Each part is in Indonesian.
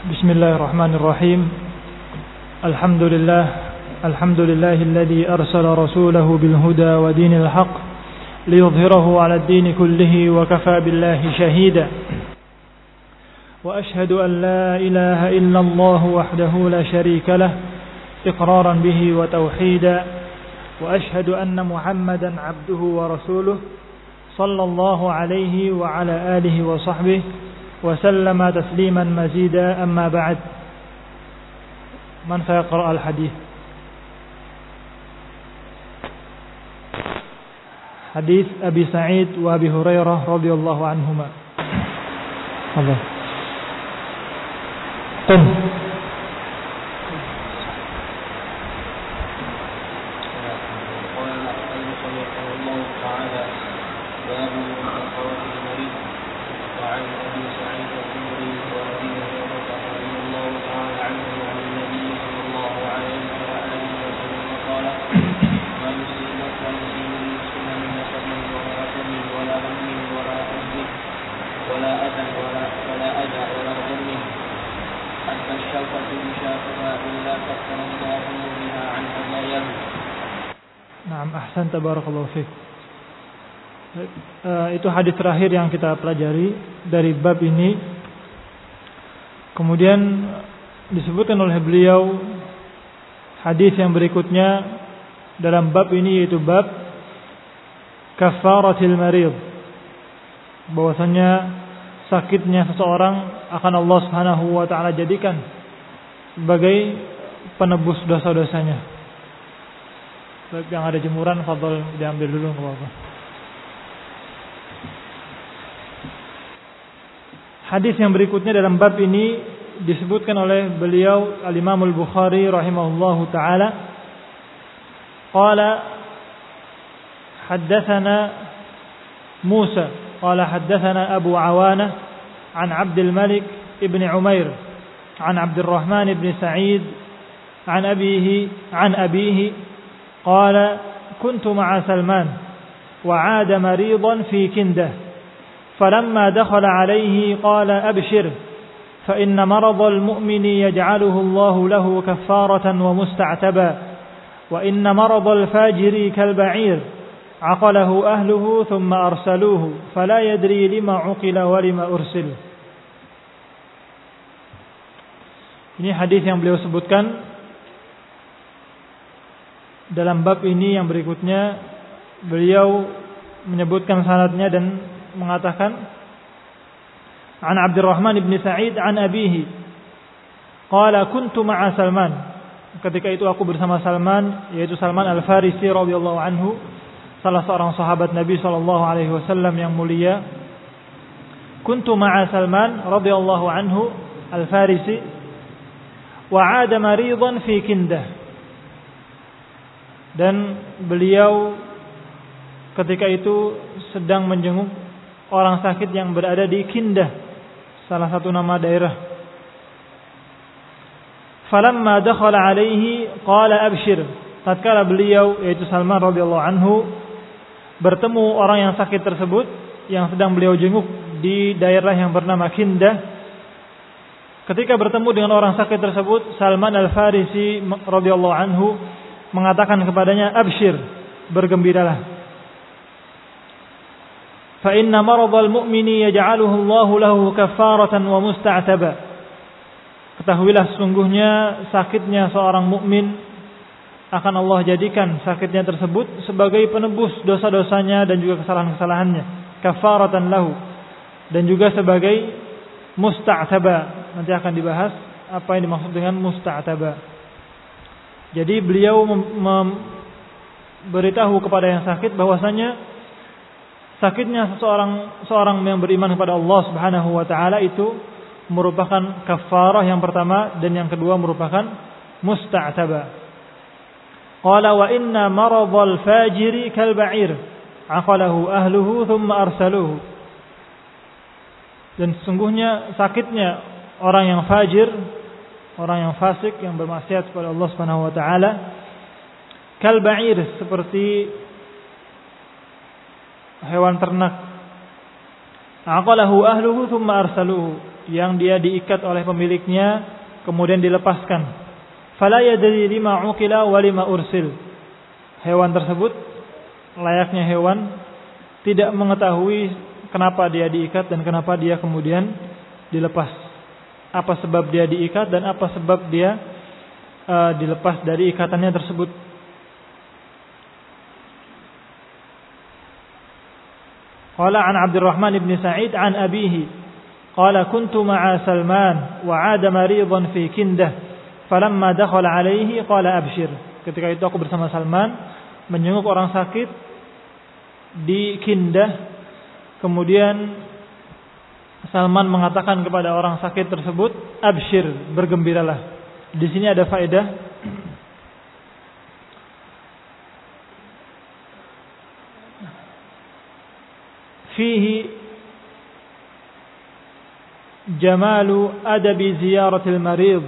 بسم الله الرحمن الرحيم. الحمد لله الذي أرسل رسوله بالهدى ودين الحق ليظهره على الدين كله وكفى بالله شهيدا. وأشهد أن لا إله إلا الله وحده لا شريك له إقرارا به وتوحيدا. وأشهد أن محمدا عبده ورسوله صلى الله عليه وعلى آله وصحبه وسلم تسليما مزيدا. أما بعد، من سيقرأ الحديث؟ حديث أبي سعيد وأبي هريرة رضي الله عنهما. الله. قم. Ahsan, tabarakallahu fiik. Itu hadis terakhir yang kita pelajari dari bab ini. Kemudian disebutkan oleh beliau hadis yang berikutnya dalam bab ini, yaitu bab kafaratil marid, bahwasanya sakitnya seseorang akan Allah Subhanahu wa taala jadikan sebagai penebus dosa-dosanya. Yang ada jemuran, fadhol diambil dulu, enggak apa-apa. Hadis yang berikutnya dalam bab ini disebutkan oleh beliau Al-Imam Al-Bukhari rahimahullahu taala. Qala haddatsana Musa qala haddatsana Abu Awanah an Abdul Malik ibn Umair an Abdurrahman ibn Sa'id an abihi قال كنت مع سلمان وعاد مريضا في كنده فلما دخل عليه قال أبشر فإن مرض المؤمن يجعله الله له كفارة ومستعتبا وإن مرض الفاجر كالبعير عقله أهله ثم أرسلوه فلا يدري لما عقل ولما أرسل. Ini hadis yang beliau sebutkan. Dalam bab ini yang berikutnya beliau menyebutkan sanadnya dan mengatakan an Abdurrahman ibn Sa'id an abihi qala kuntu ma'a Salman, ketika itu aku bersama Salman, yaitu Salman Al-Farisi radhiyallahu anhu, salah seorang sahabat Nabi sallallahu alaihi wasallam yang mulia. Kuntu ma'a Salman radhiyallahu anhu Al-Farisi wa 'ada maridan fi Kindah, dan beliau ketika itu sedang menjenguk orang sakit yang berada di Kindah, salah satu nama daerah. Falamma dakhala alaihi qala abshir, tatkala beliau yaitu Salman radhiyallahu anhu bertemu orang yang sakit tersebut yang sedang beliau jenguk di daerah yang bernama Kindah, ketika bertemu dengan orang sakit tersebut, Salman Al-Farisi radhiyallahu anhu mengatakan kepadanya, abshir, bergembiralah. Fa inna maradhal mu'mini yaj'aluhu Allahu lahu kaffaratan wa musta'taba. Ketahuilah sesungguhnya sakitnya seorang mukmin akan Allah jadikan sakitnya tersebut sebagai penebus dosa-dosanya dan juga kesalahan-kesalahannya, kaffaratan lahu, dan juga sebagai musta'taba. Nanti akan dibahas apa yang dimaksud dengan musta'taba. Jadi beliau memberitahu kepada yang sakit bahwasanya sakitnya seorang yang beriman kepada Allah Subhanahu wa taala itu merupakan kafarah yang pertama, dan yang kedua merupakan musta'taba. Qala wa inna maradhal fajiri kal ba'ir aqalahu ahluhu thumma arsaluhu. Dan sesungguhnya sakitnya orang yang fajir, orang yang fasik, yang bermaksiat kepada Allah Subhanahu wa taala, kal ba'ir, seperti hewan ternak. Aqalahu ahluhu thumma arsaluhu. yang dia diikat oleh pemiliknya kemudian dilepaskan. Fala yadri lima uqila wa lima ursil. Hewan tersebut layaknya hewan tidak mengetahui kenapa dia diikat dan kenapa dia kemudian dilepas. Apa sebab dia diikat dan apa sebab dia dilepas dari ikatannya tersebut. Qala an Abdurrahman ibn Sa'id an abihi qala kuntu ma'a Salman wa 'ada maridan fi Kindah falamma dakhala 'alaihi qala abshir. Ketika itu aku bersama Salman menjenguk orang sakit di Kindah, kemudian Salman mengatakan kepada orang sakit tersebut, abshir, bergembiralah. Di sini ada faedah fihi jamalu adabi ziyaratil marid.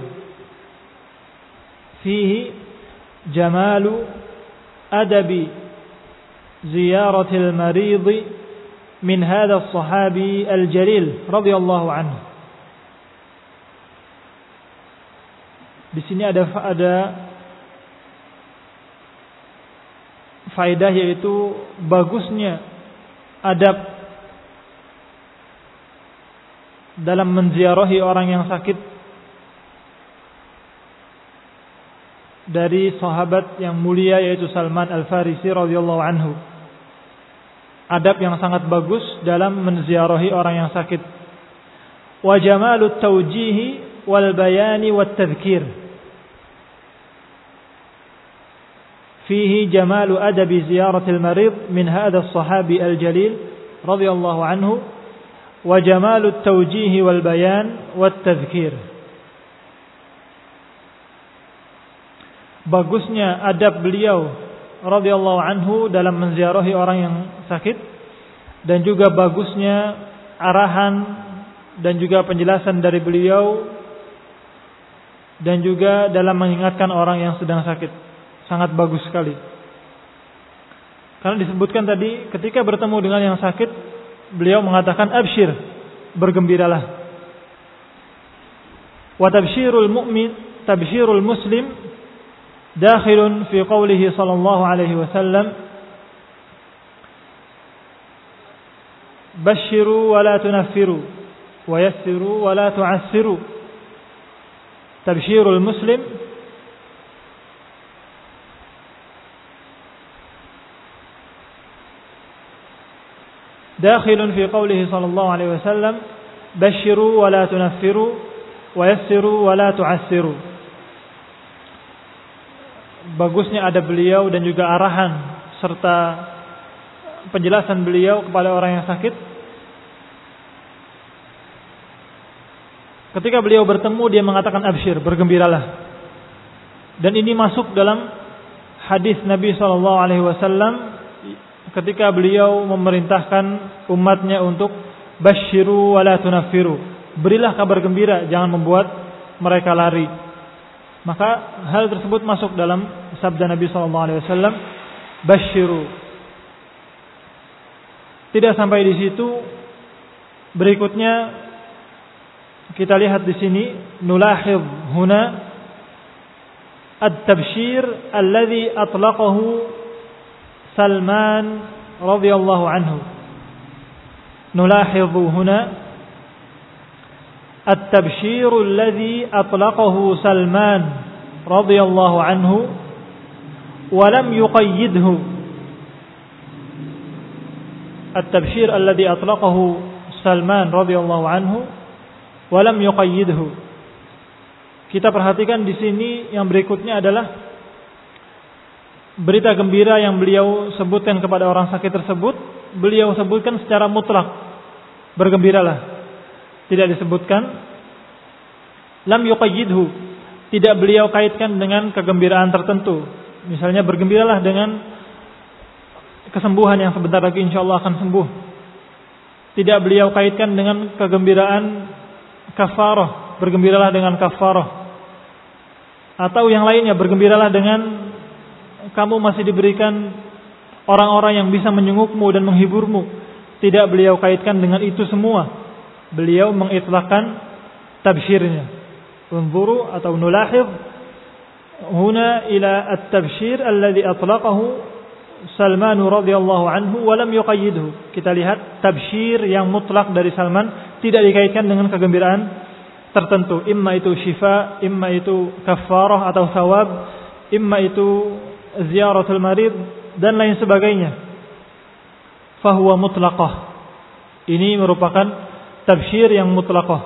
Fihi jamalu adabi ziyaratil marid min hadha as-sahabi al-jalil radhiyallahu anhu. Di sini ada faedah, yaitu bagusnya adab dalam menziarahi orang yang sakit dari sahabat yang mulia yaitu Salman Al-Farisi radhiyallahu anhu. Adab yang sangat bagus dalam menziarahi orang yang sakit. Wa jamalut tawjihi wal bayani wat tadhkir. Fihi jamalu adabi ziyaratil marid min hadha as-sahabi al-jalil radhiyallahu anhu wa jamalut tawjihi wal bayan wat tadhkir. Bagusnya adab beliau radhiyallahu anhu dalam menziarahi orang yang sakit, dan juga bagusnya arahan dan juga penjelasan dari beliau, dan juga dalam mengingatkan orang yang sedang sakit. Sangat bagus sekali. Karena disebutkan tadi ketika bertemu dengan yang sakit, beliau mengatakan abshir, bergembiralah. Wa tabshirul mu'min, tabshirul muslim dakhilun fi qawlihi sallallahu alaihi wasallam, bashiru wa la tunaffiru wa yassiru wa la tu'assiru. Tabshirul muslim dakhilun fi qawlihi sallallahu alaihi wasallam, bashiru wa la tunaffiru wa yassiru wa la tu'assiru. Bagusnya adab beliau dan juga arahan serta penjelasan beliau kepada orang yang sakit. Ketika beliau bertemu, dia mengatakan abshir, bergembiralah. Dan ini masuk dalam hadis Nabi sallallahu alaihi wasallam ketika beliau memerintahkan umatnya untuk basyiru wa la tunaffiru, berilah kabar gembira, jangan membuat mereka lari. Maka hal tersebut masuk dalam sabda Nabi sallallahu alaihi wasallam, basyiru. Tidak sampai di situ, berikutnya kita lihat di sini, nulahidh huna at-tabshir alladhi atlaqahu Salman radhiyallahu anhu. Nulahidhu huna at-tabshir alladhi atlaqahu Salman radhiyallahu anhu wa lam yuqayyidhu. At-tabshir alladhi atlaqahu Salman radhiyallahu anhu wa lam yuqayyidhu. Kita perhatikan di sini yang berikutnya adalah berita gembira yang beliau sebutkan kepada orang sakit tersebut, beliau sebutkan secara mutlak, bergembiralah. Tidak disebutkan lam yuqayyidhu, tidak beliau kaitkan dengan kegembiraan tertentu. Misalnya bergembiralah dengan kesembuhan yang sebentar lagi insyaallah akan sembuh. Tidak beliau kaitkan dengan kegembiraan kafarah, bergembiralah dengan kafarah. Atau yang lainnya, bergembiralah dengan kamu masih diberikan orang-orang yang bisa menjengukmu dan menghiburmu. Tidak beliau kaitkan dengan itu semua. Beliau mengitlaqkan tabsyirnya. Unzuru atau nulahidh huna ila at-tabsyir alladhi atlaqahu Salman radhiyallahu anhu wa lam yuqayyidhu. Kita lihat tabsyir yang mutlak dari Salman tidak dikaitkan dengan kegembiraan tertentu. Imma itu syifa, imma itu kafarah atau thawab, imma itu ziyaratul marid dan lain sebagainya. Fahuwa mutlaqah. Ini merupakan tabsyir yang mutlaqah.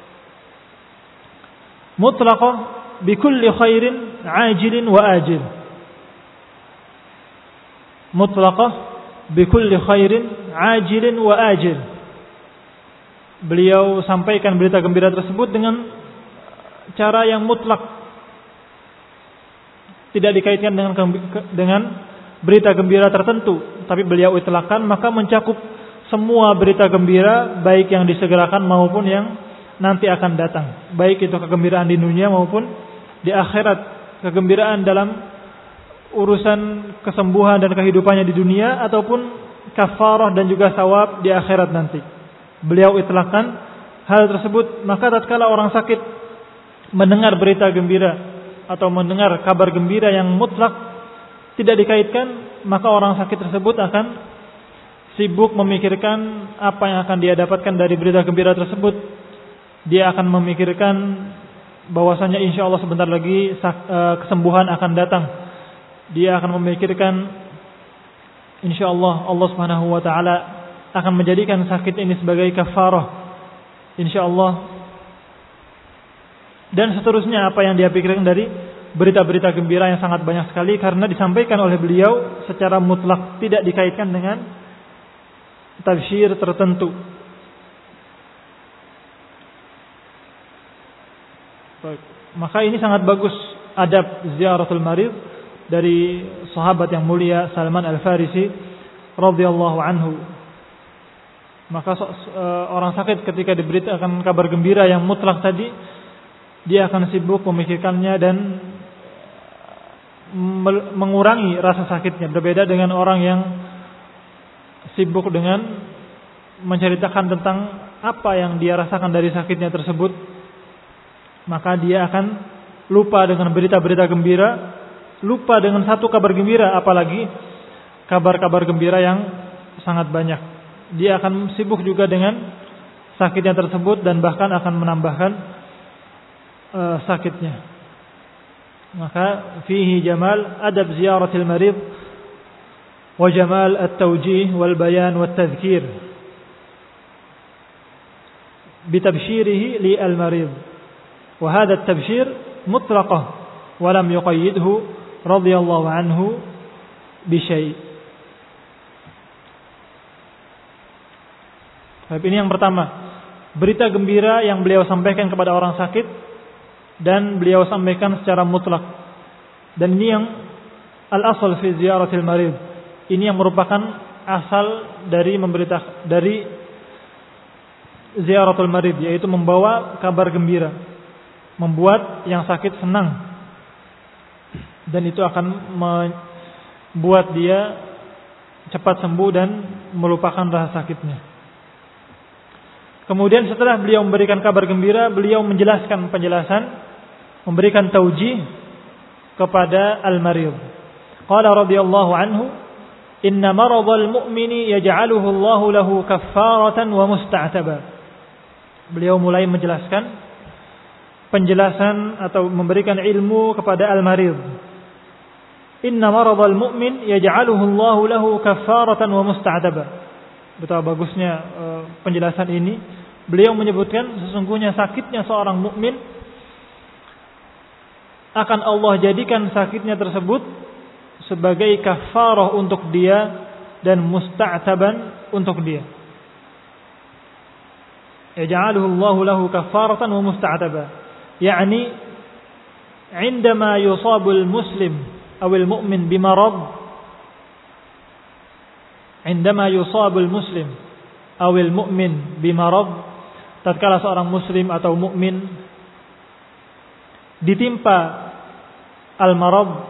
Mutlaqah bikulli khairin ajilin wa ajil. Mutlaqah bikulli khairin ajilin wa ajil. Beliau sampaikan berita gembira tersebut dengan cara yang mutlak, tidak dikaitkan dengan berita gembira tertentu, tapi beliau itlaqkan, maka mencakup semua berita gembira, baik yang disegerakan maupun yang nanti akan datang, baik itu kegembiraan di dunia maupun di akhirat, kegembiraan dalam urusan kesembuhan dan kehidupannya di dunia ataupun kafarah dan juga thawab di akhirat nanti. Beliau itlaqkan hal tersebut, maka tatkala orang sakit mendengar berita gembira atau mendengar kabar gembira yang mutlak tidak dikaitkan, maka orang sakit tersebut akan sibuk memikirkan apa yang akan dia dapatkan dari berita gembira tersebut. Dia akan memikirkan bahwasanya insyaallah sebentar lagi kesembuhan akan datang. Dia akan memikirkan insyaallah Allah Subhanahu wa taala akan menjadikan sakit ini sebagai kafarah, insyaallah, dan seterusnya apa yang dia pikirkan dari berita-berita gembira yang sangat banyak sekali, karena disampaikan oleh beliau secara mutlak, tidak dikaitkan dengan tafsir tertentu. Baik. Maka ini sangat bagus adab ziyaratul marid dari sahabat yang mulia Salman Al-Farisi radhiyallahu anhu. Maka orang sakit ketika diberitakan kabar gembira yang mutlak tadi, dia akan sibuk memikirkannya dan mengurangi rasa sakitnya. Berbeda dengan orang yang sibuk dengan menceritakan tentang apa yang dia rasakan dari sakitnya tersebut, maka dia akan lupa dengan berita-berita gembira, lupa dengan satu kabar gembira, apalagi kabar-kabar gembira yang sangat banyak. Dia akan sibuk juga dengan sakitnya tersebut dan bahkan akan menambahkan sakitnya. Maka fihi jamal adab ziyaratil marid wa jamal at-tawjih wal bayan wat tadhkir bitabshirihi li al-marid. Wa hadha at-tabshir mutlaqah wa lam yuqayyidhu radhiyallahu anhu bi syai'. Ini yang pertama, berita gembira yang beliau sampaikan kepada orang sakit dan beliau sampaikan secara mutlak. Dan ini yang al-asal fi ziyaratil marid. Ini yang merupakan asal dari ziyaratul marid, yaitu membawa kabar gembira, membuat yang sakit senang, dan itu akan membuat dia cepat sembuh dan melupakan rasa sakitnya. Kemudian setelah beliau memberikan kabar gembira, beliau menjelaskan penjelasan, memberikan taujih kepada al-marid. Qala radhiyallahu anhu, "Inna maradhal mu'mini yaj'aluhu Allahu lahu kaffaratan wa musta'taba." Beliau mulai menjelaskan penjelasan atau memberikan ilmu kepada al-marid. Inna maradhal mu'min yaj'aluhu Allahu lahu kaffaratan wa musta'taba. Betapa bagusnya penjelasan ini. Beliau menyebutkan sesungguhnya sakitnya seorang mukmin akan Allah jadikan sakitnya tersebut sebagai kafarah untuk dia dan musta'taban untuk dia. Yaj'aluhu Allahu lahu kafaratan wa musta'taba. Yani عندما يصاب المسلم أو المؤمن بمرض عندما يصاب المسلم أو المؤمن بمرض, tatkala seorang muslim atau mukmin ditimpa al-marad,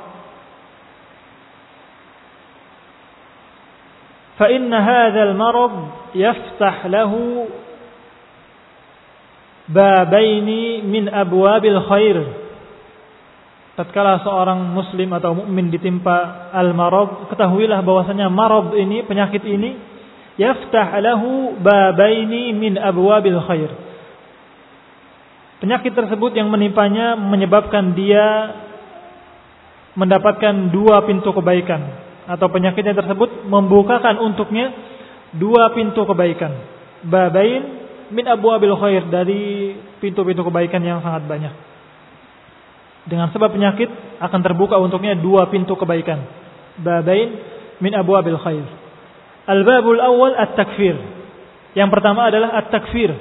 fa inna hadzal marad yaftah lahu babaini min abwabil khair. Tatkala seorang muslim atau mukmin ditimpa al-marad, ketahuilah bahwasanya marad ini, penyakit ini, yaftah lahu babaini min abwabil khair. Penyakit tersebut yang menimpanya menyebabkan dia mendapatkan 2 pintu kebaikan, atau penyakitnya tersebut membukakan untuknya 2 pintu kebaikan. Babain min abwabil khair, dari pintu-pintu kebaikan yang sangat banyak. Dengan sebab penyakit akan terbuka untuknya 2 pintu kebaikan. Babain min abwabil khair. Al-babul awal at-takfir. Yang pertama adalah at-takfir.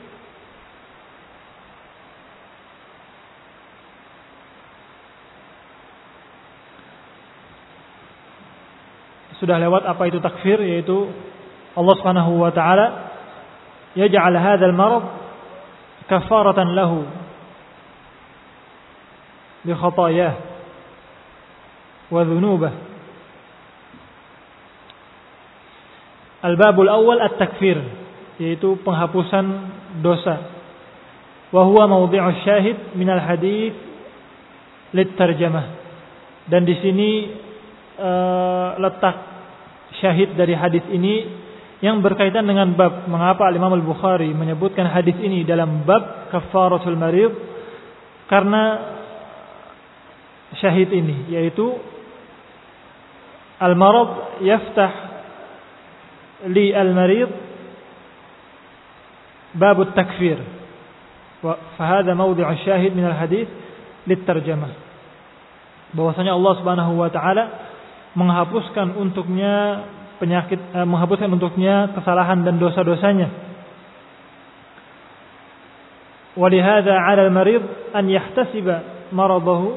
Sudah lewat apa itu takfir, yaitu Allah Subhanahu wa taala yaj'al hadzal marad kafaratan lahu bi khataayah wa dhunubah. Al-babul awal at-takfir, yaitu penghapusan dosa. Wa huwa mawdhi'u syahid min al-hadits lit-tarjamah. Dan di sini letak syahid dari hadis ini yang berkaitan dengan bab mengapa Imam Al-Bukhari menyebutkan hadis ini dalam bab kafaratul marid, karena syahid ini yaitu al-marad yaftah li al-marid bab at-takfir, wa fahada mawdhi'u syahid min al-hadis lit-tarjamah, bahwasanya Allah Subhanahu wa taala menghapuskan untuknya penyakit, menghapuskan untuknya kesalahan dan dosa-dosanya. Walihada 'ala al-marid an yahtasiba maradahu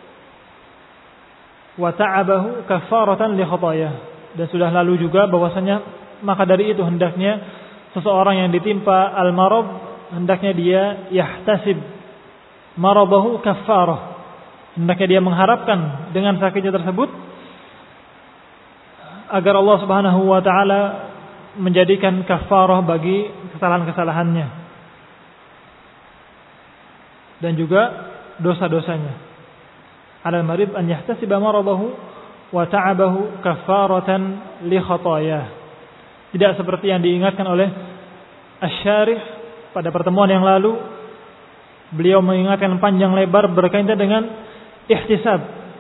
wa ta'abahu kafaratan li khataayah. Dan sudah lalu juga bahwasanya maka dari itu hendaknya seseorang yang ditimpa al-marad, hendaknya dia yahtasib maradahu kafarah. Hendaknya dia mengharapkan dengan sakitnya tersebut agar Allah Subhanahu wa taala menjadikan kafarah bagi kesalahan-kesalahannya dan juga dosa-dosanya. Alal marid an yahtasiba maradahu wa ta'abahu kafaratan li khataayah. Tidak seperti yang diingatkan oleh Asy-Syarih pada pertemuan yang lalu, beliau mengingatkan panjang lebar berkaitan dengan ihtisab,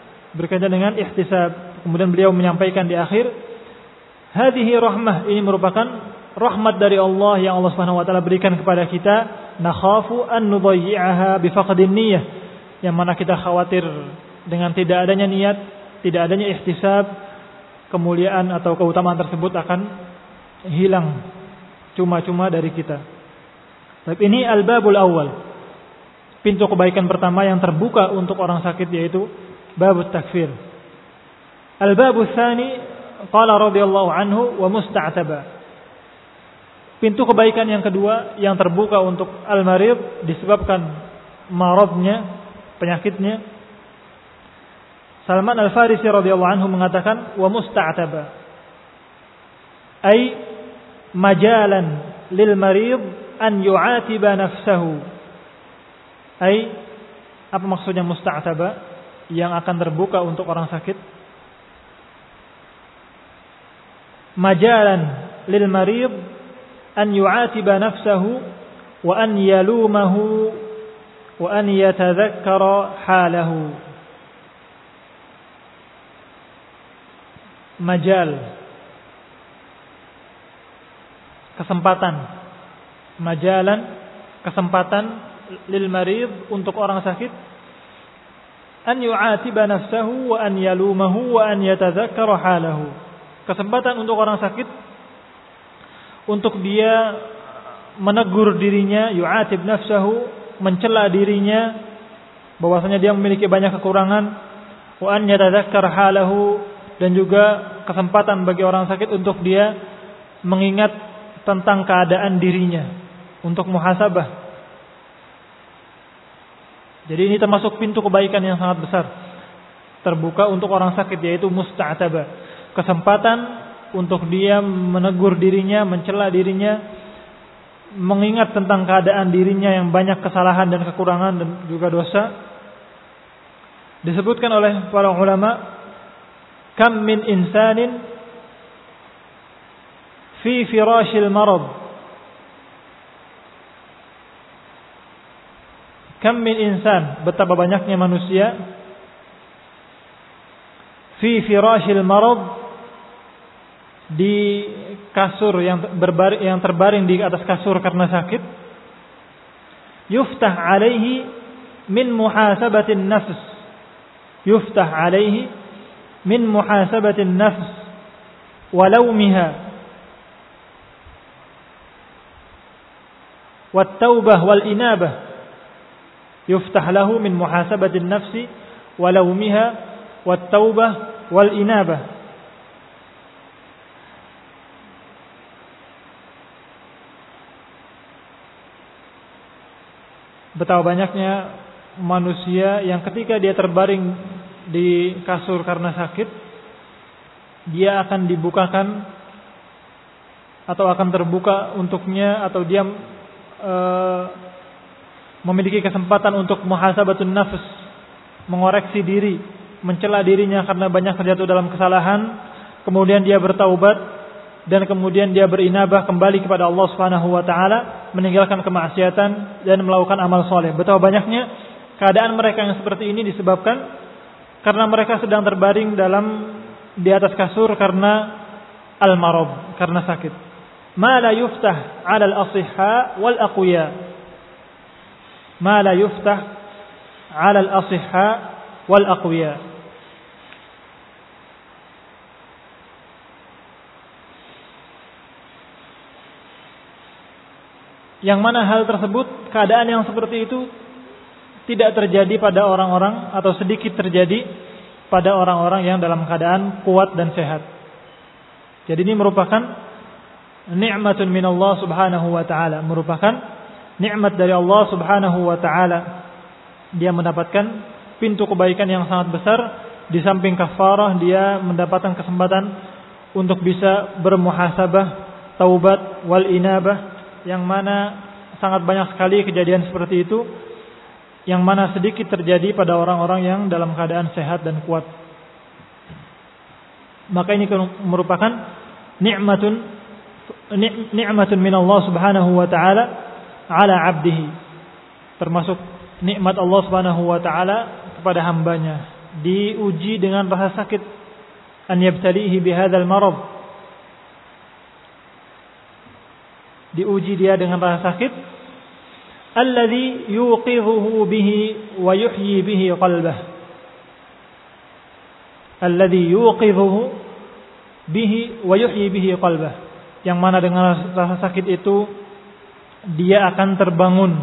Kemudian beliau menyampaikan di akhir, hadhihi rahmah, ini merupakan rahmat dari Allah yang Allah Subhanahu wa taala berikan kepada kita, nakhafu an nudayyi'aha bi faqdin niyyah, yang mana kita khawatir dengan tidak adanya niat, tidak adanya ihtisab, kemuliaan atau keutamaan tersebut akan hilang cuma-cuma dari kita. Tapi ini al-babul awal, pintu kebaikan pertama yang terbuka untuk orang sakit, yaitu babut takfir. Al-babu tsani qala radhiyallahu anhu wa musta'taba. Pintu kebaikan yang kedua yang terbuka untuk al-marid disebabkan maradnya, penyakitnya. Salman Al-Farisi radhiyallahu anhu mengatakan wa musta'taba, ay majalan lil marid an yu'atiba nafsahu. Ay, apa maksudnya musta'taba? Yang akan terbuka untuk orang sakit. Majalan lil marid an yu'atiba nafsahu wa an yalumahu wa an yatadhakkara halahu. Majal, kesempatan. Majalan, kesempatan lil marid, untuk orang sakit, an yu'atiba nafsahu wa an yalumahu wa an yatadhakkara halahu. Kesempatan untuk orang sakit untuk dia menegur dirinya, yu'atib nafsahu, mencela dirinya bahwasanya dia memiliki banyak kekurangan, wa an yatadzakkar halahu, dan juga kesempatan bagi orang sakit untuk dia mengingat tentang keadaan dirinya, untuk muhasabah. Jadi ini termasuk pintu kebaikan yang sangat besar terbuka untuk orang sakit, yaitu musta'taba, kesempatan untuk dia menegur dirinya, mencela dirinya, mengingat tentang keadaan dirinya yang banyak kesalahan dan kekurangan dan juga dosa. Disebutkan oleh para ulama, kam min insanin fi firashil marad, kam min insan, betapa banyaknya manusia, fi firashil marad, di kasur yang terbaring di atas kasur karena sakit, yuftah alaihi min muhasabatin nafs, yuftah alaihi min muhasabatin nafs wa lawmiha wat taubah wal inabah, yuftah lahu min muhasabatin nafsi wa lawmiha wat taubah wal inabah. Betapa banyaknya manusia yang ketika dia terbaring di kasur karena sakit, dia akan dibukakan atau akan terbuka untuknya, atau dia memiliki kesempatan untuk muhasabatun nafs, mengoreksi diri, mencela dirinya karena banyak terjatuh dalam kesalahan, kemudian dia bertaubat dan kemudian dia berinabah kembali kepada Allah Subhanahu wa taala, meninggalkan kemaksiatan dan melakukan amal soleh. Betapa banyaknya keadaan mereka yang seperti ini disebabkan karena mereka sedang terbaring di atas kasur karena al-marad, karena sakit. Ma la yuftah 'ala al-asihha wal aqwiya. Ma la yuftah 'ala al-asihha wal aqwiya. Yang mana hal tersebut, keadaan yang seperti itu tidak terjadi pada orang-orang, atau sedikit terjadi pada orang-orang yang dalam keadaan kuat dan sehat. Jadi ini merupakan nikmatun min Allah Subhanahu wa taala, merupakan nikmat dari Allah Subhanahu wa taala. Dia mendapatkan pintu kebaikan yang sangat besar. Di samping kafarah, dia mendapatkan kesempatan untuk bisa bermuhasabah, taubat wal inabah, yang mana sangat banyak sekali kejadian seperti itu, yang mana sedikit terjadi pada orang-orang yang dalam keadaan sehat dan kuat. Maka ini merupakan nikmatun min Allah Subhanahu wa taala ala 'abdihi, termasuk nikmat Allah Subhanahu wa taala kepada hambanya, diuji dengan rasa sakit, an yabtalihi bihadzal marad, diuji dia dengan rasa sakit, alladzi yuqidhuhu bihi wa yuhyi bihi qalbah, alladzi yuqidhuhu bihi wa yuhyi bihi qalbah, yang mana dengan rasa sakit itu dia akan terbangun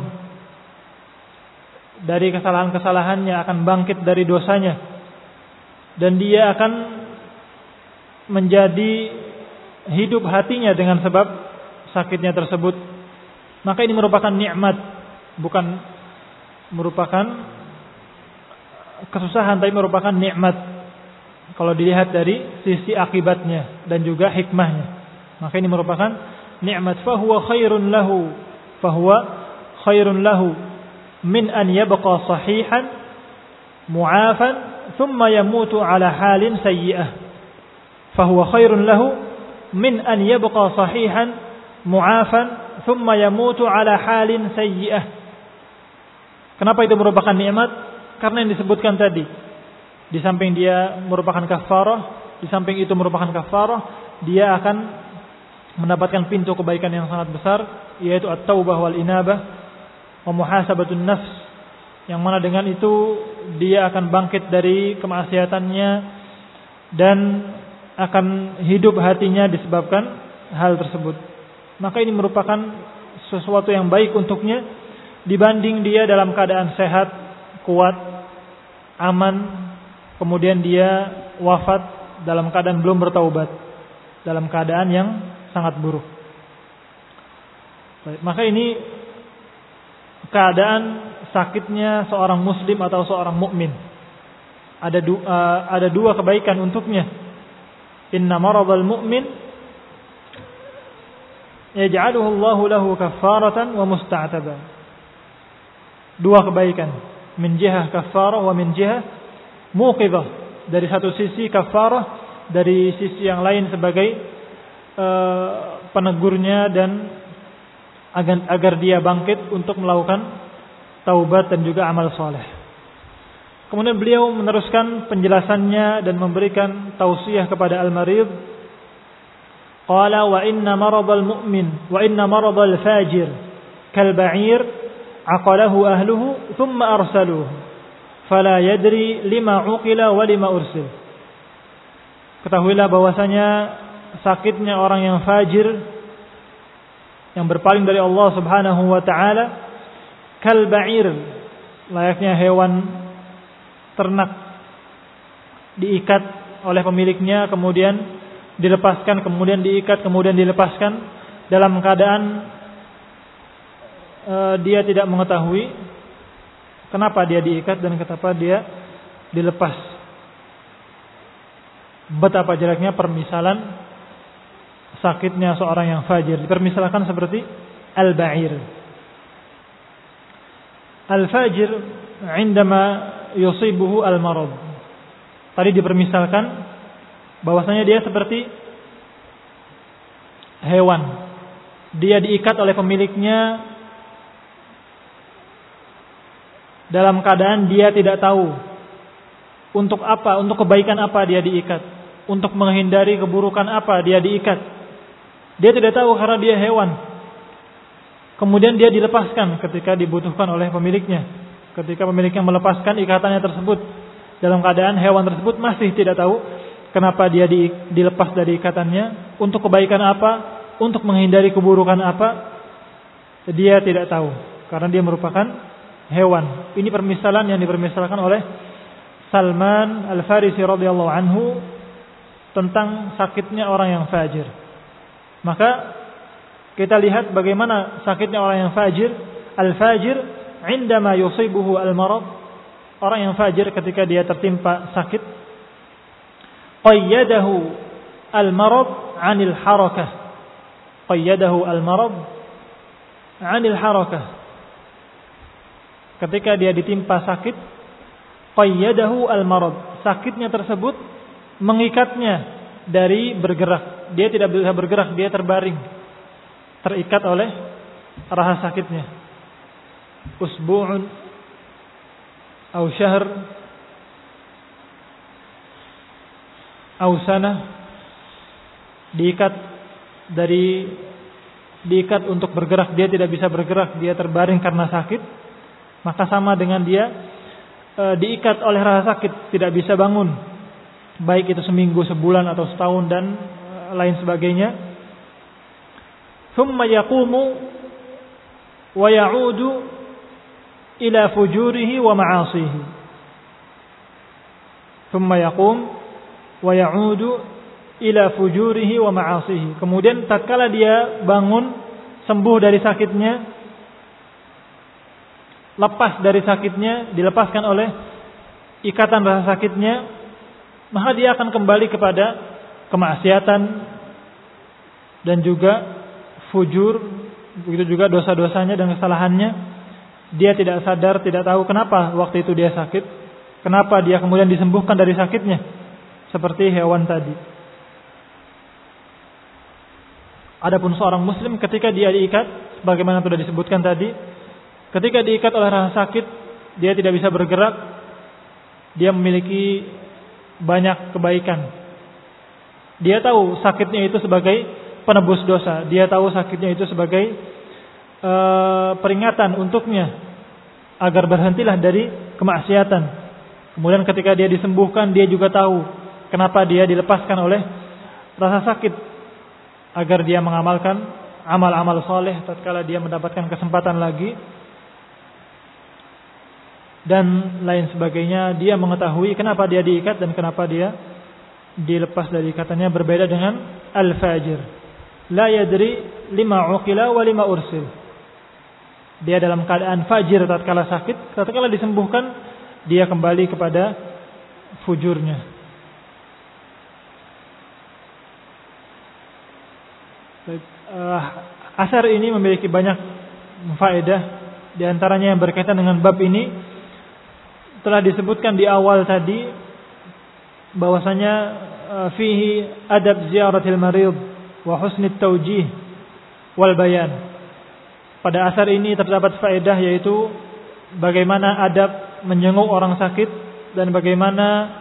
dari kesalahan-kesalahannya, akan bangkit dari dosanya, dan dia akan menjadi hidup hatinya dengan sebab sakitnya tersebut. Maka ini merupakan nikmat, bukan merupakan kesusahan, tapi merupakan nikmat kalau dilihat dari sisi akibatnya dan juga hikmahnya. Maka ini merupakan nikmat. Fahuwa khairun lahu min an yabqa sahihan mu'afan thumma yamutu ala halin sayyi'ah. Fahuwa khairun lahu min an yabqa sahihan mu'afan thumma yamutu ala halin sayyi'ah. Kenapa itu merupakan nikmat? Karena yang disebutkan tadi. Di samping dia merupakan kafarah, di samping itu merupakan kafarah, dia akan mendapatkan pintu kebaikan yang sangat besar, yaitu at-taubah wal inabah wa muhasabatun nafs, yang mana dengan itu dia akan bangkit dari kemaksiatannya dan akan hidup hatinya disebabkan hal tersebut. Maka ini merupakan sesuatu yang baik untuknya dibanding dia dalam keadaan sehat, kuat, aman, kemudian dia wafat dalam keadaan belum bertaubat, dalam keadaan yang sangat buruk. Maka ini keadaan sakitnya seorang muslim atau seorang mukmin. Ada dua kebaikan untuknya. Inna maradal mu'min yaj'aluhu Allahu lahu kaffaratan wa musta'taba. Dua kebaikan, min jihah kaffarah wa min jihah muqidhah. Dari satu sisi kaffarah, dari sisi yang lain sebagai penegurnya dan agar dia bangkit untuk melakukan taubat dan juga amal saleh. Kemudian beliau meneruskan penjelasannya dan memberikan tausiah kepada al-marid. Qala wa inna maradal mu'min wa inna maradal fajir kal ba'ir aqalahu ahluhu thumma arsaluhu fala yadri lima uqila wa lima ursil. Ketahuilah bahwasanya sakitnya orang yang fajir, yang berpaling dari Allah Subhanahu wa taala, kal ba'ir, layaknya hewan ternak diikat oleh pemiliknya, kemudian dilepaskan, kemudian diikat, kemudian dilepaskan dalam keadaan dia tidak mengetahui kenapa dia diikat dan kenapa dia dilepas. Betapa jeleknya permisalan sakitnya seorang yang fajir. Dipermisalkan seperti al-ba'ir. Al-fajir indama yusibuhu al-marad. Tadi dipermisalkan bahwasanya dia seperti hewan. Dia diikat oleh pemiliknya dalam keadaan dia tidak tahu untuk apa, untuk kebaikan apa dia diikat, untuk menghindari keburukan apa dia diikat. Dia tidak tahu karena dia hewan. Kemudian dia dilepaskan ketika dibutuhkan oleh pemiliknya. Ketika pemiliknya melepaskan ikatannya tersebut, dalam keadaan hewan tersebut masih tidak tahu kenapa dia dilepas dari ikatannya, untuk kebaikan apa, untuk menghindari keburukan apa, dia tidak tahu karena dia merupakan hewan. Ini permisalan yang dipermisalkan oleh Salman Al-Farisi radhiyallahu anhu tentang sakitnya orang yang fajir. Maka kita lihat bagaimana sakitnya orang yang fajir. Al-fajir indama yusibuhu al-marad. Orang yang fajir ketika dia tertimpa sakit, qayyadahu al-marad 'anil harakah. Qayyadahu al-marad 'anil harakah. Ketika dia ditimpa sakit, qayyadahu al-marad. Sakitnya tersebut mengikatnya dari bergerak. Dia tidak bisa bergerak, dia terbaring, terikat oleh rasa sakitnya. Usbu'un aw syahr aw sanah, diikat untuk bergerak, dia tidak bisa bergerak, dia terbaring karena sakit. Maka sama dengan dia diikat oleh rasa sakit, tidak bisa bangun, baik itu seminggu, sebulan atau setahun dan lain sebagainya. Thumma yaqumu wa ya'udu ila fujurihi wa ma'asihi. Thumma yaqum wa ya'udu ila fujurihi wa ma'asihi. Kemudian tatkala dia bangun, sembuh dari sakitnya, lepas dari sakitnya, dilepaskan oleh ikatan rasa sakitnya, maka dia akan kembali kepada kemaksiatan dan juga fujur, begitu juga dosa-dosanya dan kesalahannya. Dia tidak sadar, tidak tahu kenapa waktu itu dia sakit, kenapa dia kemudian disembuhkan dari sakitnya, seperti hewan tadi. Adapun seorang muslim ketika dia diikat, bagaimana sudah disebutkan tadi, ketika diikat oleh rasa sakit, dia tidak bisa bergerak, dia memiliki banyak kebaikan. Dia tahu sakitnya itu sebagai penebus dosa. Dia tahu sakitnya itu sebagai peringatan untuknya agar berhentilah dari kemaksiatan. Kemudian ketika dia disembuhkan, dia juga tahu kenapa dia dilepaskan oleh rasa sakit, agar dia mengamalkan amal-amal soleh tatkala dia mendapatkan kesempatan lagi dan lain sebagainya. Dia mengetahui kenapa dia diikat dan kenapa dia dilepas dari ikatannya. Berbeda dengan al-fajir, la yadri lima uqila wa lima ursil. Dia dalam keadaan fajir tatkala sakit, tatkala disembuhkan dia kembali kepada fujurnya. Asar ini memiliki banyak faedah, di antaranya yang berkaitan dengan bab ini telah disebutkan di awal tadi bahwasanya fihi adab ziyaratil marid wa husnit tawjih wal bayan. Pada asar ini terdapat faedah, yaitu bagaimana adab menjenguk orang sakit dan bagaimana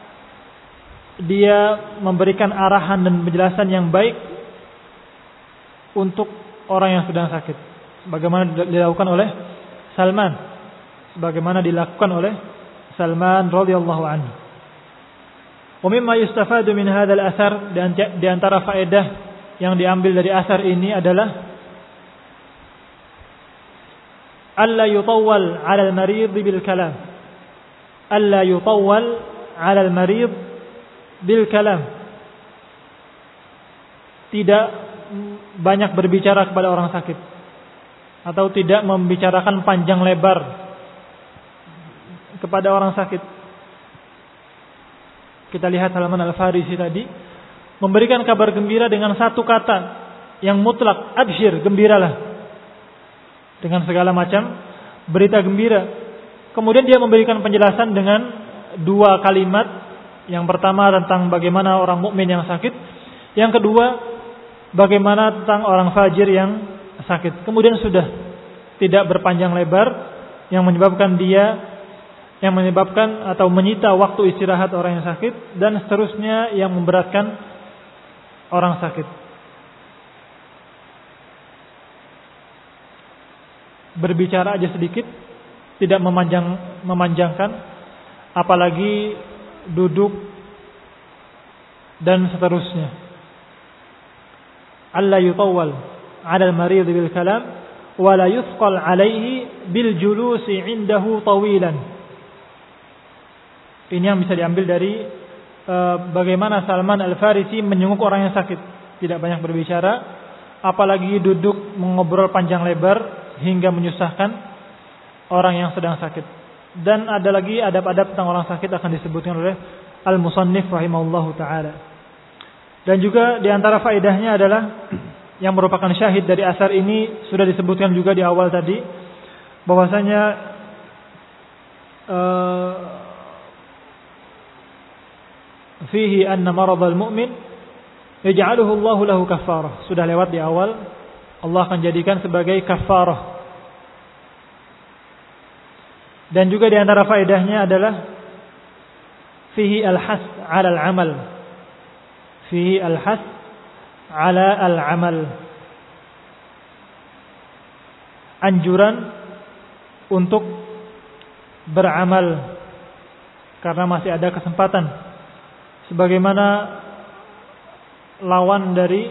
dia memberikan arahan dan penjelasan yang baik untuk orang yang sedang sakit, bagaimana dilakukan oleh Salman, sebagaimana dilakukan oleh Salman radhiyallahu anhu. Wa mimma yustafadu min hadzal athar, dan di antara faedah yang diambil dari asar ini adalah alla yutawwal 'ala al-marid bil kalam. Alla yutawwal 'ala al-marid bil kalam. Tidak banyak berbicara kepada orang sakit, atau tidak membicarakan panjang lebar kepada orang sakit. Kita lihat halaman Al-Farisi tadi, memberikan kabar gembira dengan satu kata yang mutlak, absyir, gembiralah, dengan segala macam berita gembira. Kemudian dia memberikan penjelasan dengan dua kalimat. Yang pertama tentang bagaimana orang mukmin yang sakit, yang kedua bagaimana tentang orang fajir yang sakit. Kemudian sudah, tidak berpanjang lebar yang menyebabkan atau menyita waktu istirahat orang yang sakit, dan seterusnya yang memberatkan orang sakit. Berbicara aja sedikit, tidak memanjangkan, apalagi duduk dan seterusnya. Alla yutawwal 'ala al-marid bil kalam wa la yuthqal 'alaihi bil julusi 'indahu tawilan. Ini yang bisa diambil dari bagaimana Salman Al-Farisi menjenguk orang yang sakit, tidak banyak berbicara, apalagi duduk mengobrol panjang lebar hingga menyusahkan orang yang sedang sakit. Dan ada lagi adab-adab tentang orang sakit akan disebutkan oleh Al-Musannif rahimahullahu ta'ala. Dan juga di antara faedahnya adalah yang merupakan syahid dari asar ini, sudah disebutkan juga di awal tadi, bahwasanya fihi anna maradhal mu'min yaj'aluhu Allahu lahu kaffarah. Sudah lewat di awal, Allah akan jadikan sebagai kaffarah. Dan juga di antara faedahnya adalah fihi al-has 'ala al-amal. Fihi al-has 'ala al-amal. Anjuran untuk beramal karena masih ada kesempatan. Sebagaimana lawan dari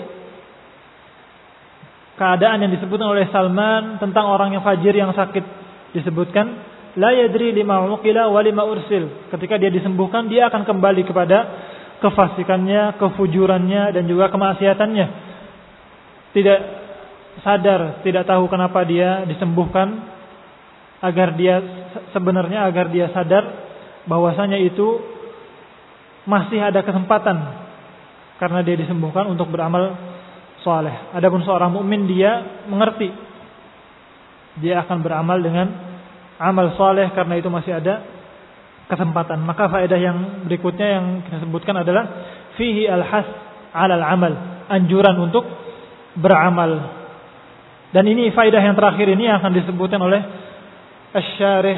keadaan yang disebutkan oleh Salman tentang orang yang fajir yang sakit, disebutkan la yadri lima uqila wa lima ursil. Ketika dia disembuhkan, dia akan kembali kepada kefasikannya, kefujurannya, dan juga kemaksiatannya. Tidak sadar, tidak tahu kenapa dia disembuhkan, agar dia sadar bahwasanya itu masih ada kesempatan karena dia disembuhkan untuk beramal saleh. Adapun seorang mukmin, dia mengerti dia akan beramal dengan amal saleh karena itu masih ada kesempatan. Maka faedah yang berikutnya yang kita sebutkan adalah fihi al-has 'ala al-amal, anjuran untuk beramal. Dan ini faedah yang terakhir ini akan disebutkan oleh Asy-Syarih.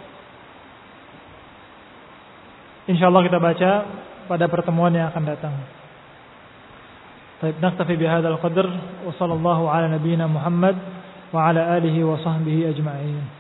Insyaallah kita baca pada pertemuan yang akan datang. Baik, naktafi bihadzal qadar wa sallallahu ala nabiyyina Muhammad wa ala alihi wa sahbihi ajma'in.